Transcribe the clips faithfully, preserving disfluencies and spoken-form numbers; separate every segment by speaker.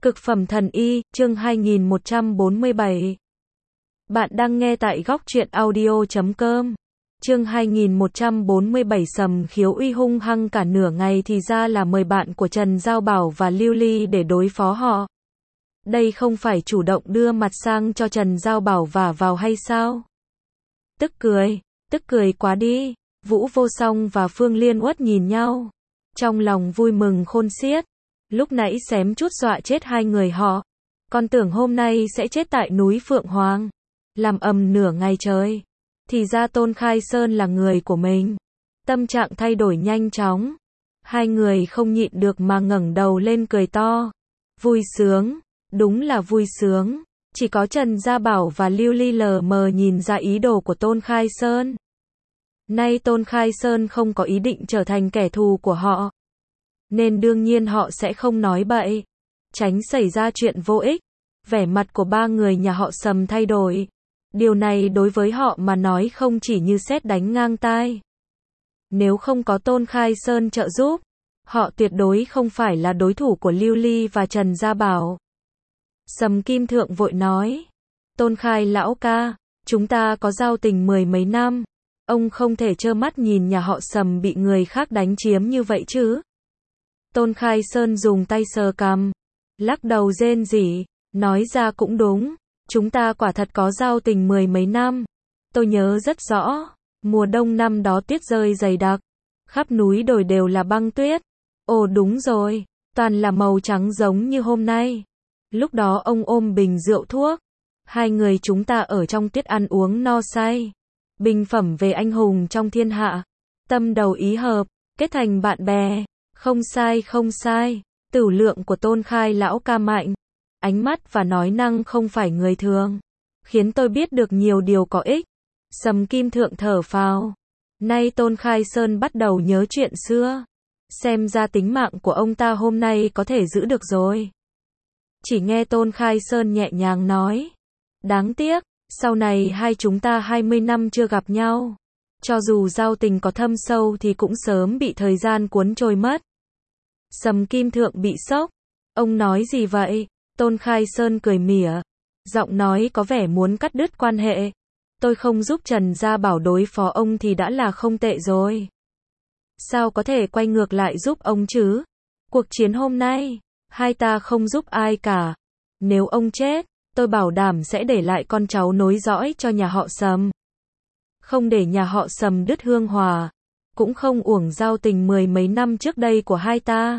Speaker 1: Cực phẩm thần y, chương hai nghìn một trăm bốn mươi bảy. Bạn đang nghe tại góc truyện audio chấm com. Chương hai nghìn một trăm bốn mươi bảy. Sầm Khiếu Uy hung hăng cả nửa ngày thì ra là mời bạn của Trần Giao Bảo và Lưu Ly để đối phó họ. Đây không phải chủ động đưa mặt sang cho Trần Giao Bảo vả vào hay sao? Tức cười, tức cười quá đi. Vũ Vô Song và Phương Liên Uất nhìn nhau, trong lòng vui mừng khôn xiết. Lúc nãy xém chút dọa chết hai người họ, còn tưởng hôm nay sẽ chết tại núi Phượng Hoàng, làm ầm nửa ngày trời. Thì ra Tôn Khai Sơn là người của mình. Tâm trạng thay đổi nhanh chóng. Hai người không nhịn được mà ngẩng đầu lên cười to. Vui sướng, đúng là vui sướng. Chỉ có Trần Gia Bảo và Lưu Ly lờ mờ nhìn ra ý đồ của Tôn Khai Sơn. Nay Tôn Khai Sơn không có ý định trở thành kẻ thù của họ, nên đương nhiên họ sẽ không nói bậy, tránh xảy ra chuyện vô ích. Vẻ mặt của ba người nhà họ Sầm thay đổi. Điều này đối với họ mà nói không chỉ như sét đánh ngang tai. Nếu không có Tôn Khai Sơn trợ giúp, họ tuyệt đối không phải là đối thủ của Lưu Ly và Trần Gia Bảo. Sầm Kim Thượng vội nói, Tôn Khai lão ca, chúng ta có giao tình mười mấy năm, ông không thể trơ mắt nhìn nhà họ Sầm bị người khác đánh chiếm như vậy chứ. Tôn Khai Sơn dùng tay sờ cằm, lắc đầu rên rỉ, nói ra cũng đúng, chúng ta quả thật có giao tình mười mấy năm. Tôi nhớ rất rõ, mùa đông năm đó tuyết rơi dày đặc, khắp núi đồi đều là băng tuyết. Ồ đúng rồi, toàn là màu trắng giống như hôm nay. Lúc đó ông ôm bình rượu thuốc, hai người chúng ta ở trong tuyết ăn uống no say, bình phẩm về anh hùng trong thiên hạ, tâm đầu ý hợp, kết thành bạn bè. Không sai không sai, tửu lượng của Tôn Khai lão ca mạnh, ánh mắt và nói năng không phải người thường, khiến tôi biết được nhiều điều có ích. Sầm Kim Thượng thở phào, nay Tôn Khai Sơn bắt đầu nhớ chuyện xưa, xem ra tính mạng của ông ta hôm nay có thể giữ được rồi. Chỉ nghe Tôn Khai Sơn nhẹ nhàng nói, đáng tiếc, sau này hai chúng ta hai mươi năm chưa gặp nhau. Cho dù giao tình có thâm sâu thì cũng sớm bị thời gian cuốn trôi mất. Sầm Kim Thượng bị sốc. Ông nói gì vậy? Tôn Khai Sơn cười mỉa, giọng nói có vẻ muốn cắt đứt quan hệ. Tôi không giúp Trần Gia Bảo đối phó ông thì đã là không tệ rồi. Sao có thể quay ngược lại giúp ông chứ? Cuộc chiến hôm nay, hai ta không giúp ai cả. Nếu ông chết, tôi bảo đảm sẽ để lại con cháu nối dõi cho nhà họ Sầm. Không để nhà họ Sầm đứt hương hòa, cũng không uổng giao tình mười mấy năm trước đây của hai ta.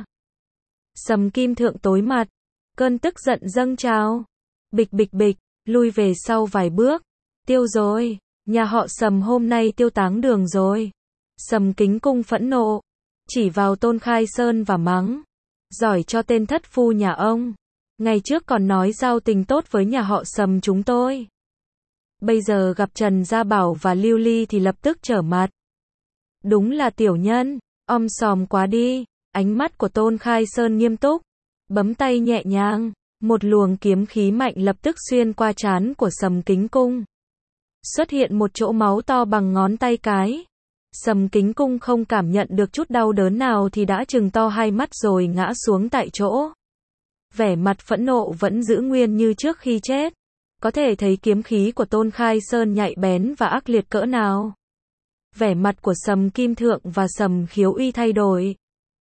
Speaker 1: Sầm Kim Thượng tối mặt, cơn tức giận dâng trào. Bịch bịch bịch, lui về sau vài bước. Tiêu rồi, nhà họ Sầm hôm nay tiêu táng đường rồi. Sầm Kính Cung phẫn nộ, chỉ vào Tôn Khai Sơn và mắng, giỏi cho tên thất phu nhà ông. Ngày trước còn nói giao tình tốt với nhà họ Sầm chúng tôi, bây giờ gặp Trần Gia Bảo và Lưu Ly thì lập tức trở mặt. Đúng là tiểu nhân, om sòm quá đi. Ánh mắt của Tôn Khai Sơn nghiêm túc, bấm tay nhẹ nhàng, một luồng kiếm khí mạnh lập tức xuyên qua trán của Sầm Kính Cung. Xuất hiện một chỗ máu to bằng ngón tay cái. Sầm Kính Cung không cảm nhận được chút đau đớn nào thì đã trừng to hai mắt rồi ngã xuống tại chỗ. Vẻ mặt phẫn nộ vẫn giữ nguyên như trước khi chết. Có thể thấy kiếm khí của Tôn Khai Sơn nhạy bén và ác liệt cỡ nào. Vẻ mặt của Sầm Kim Thượng và Sầm Khiếu Uy thay đổi.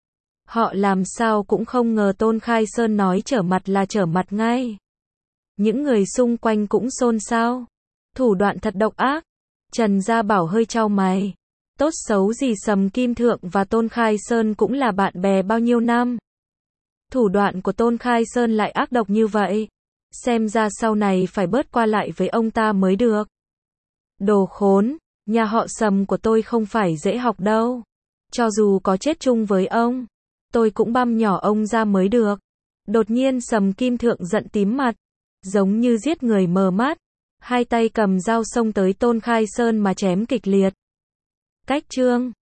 Speaker 1: Họ làm sao cũng không ngờ Tôn Khai Sơn nói trở mặt là trở mặt ngay. Những người xung quanh cũng xôn xao. Thủ đoạn thật độc ác. Trần Gia Bảo hơi chau mày. Tốt xấu gì Sầm Kim Thượng và Tôn Khai Sơn cũng là bạn bè bao nhiêu năm. Thủ đoạn của Tôn Khai Sơn lại ác độc như vậy. Xem ra sau này phải bớt qua lại với ông ta mới được. Đồ khốn, nhà họ Sầm của tôi không phải dễ học đâu. Cho dù có chết chung với ông, tôi cũng băm nhỏ ông ra mới được. Đột nhiên Sầm Kim Thượng giận tím mặt, giống như giết người mờ mắt. Hai tay cầm dao xông tới Tôn Khai Sơn mà chém kịch liệt. Cách chương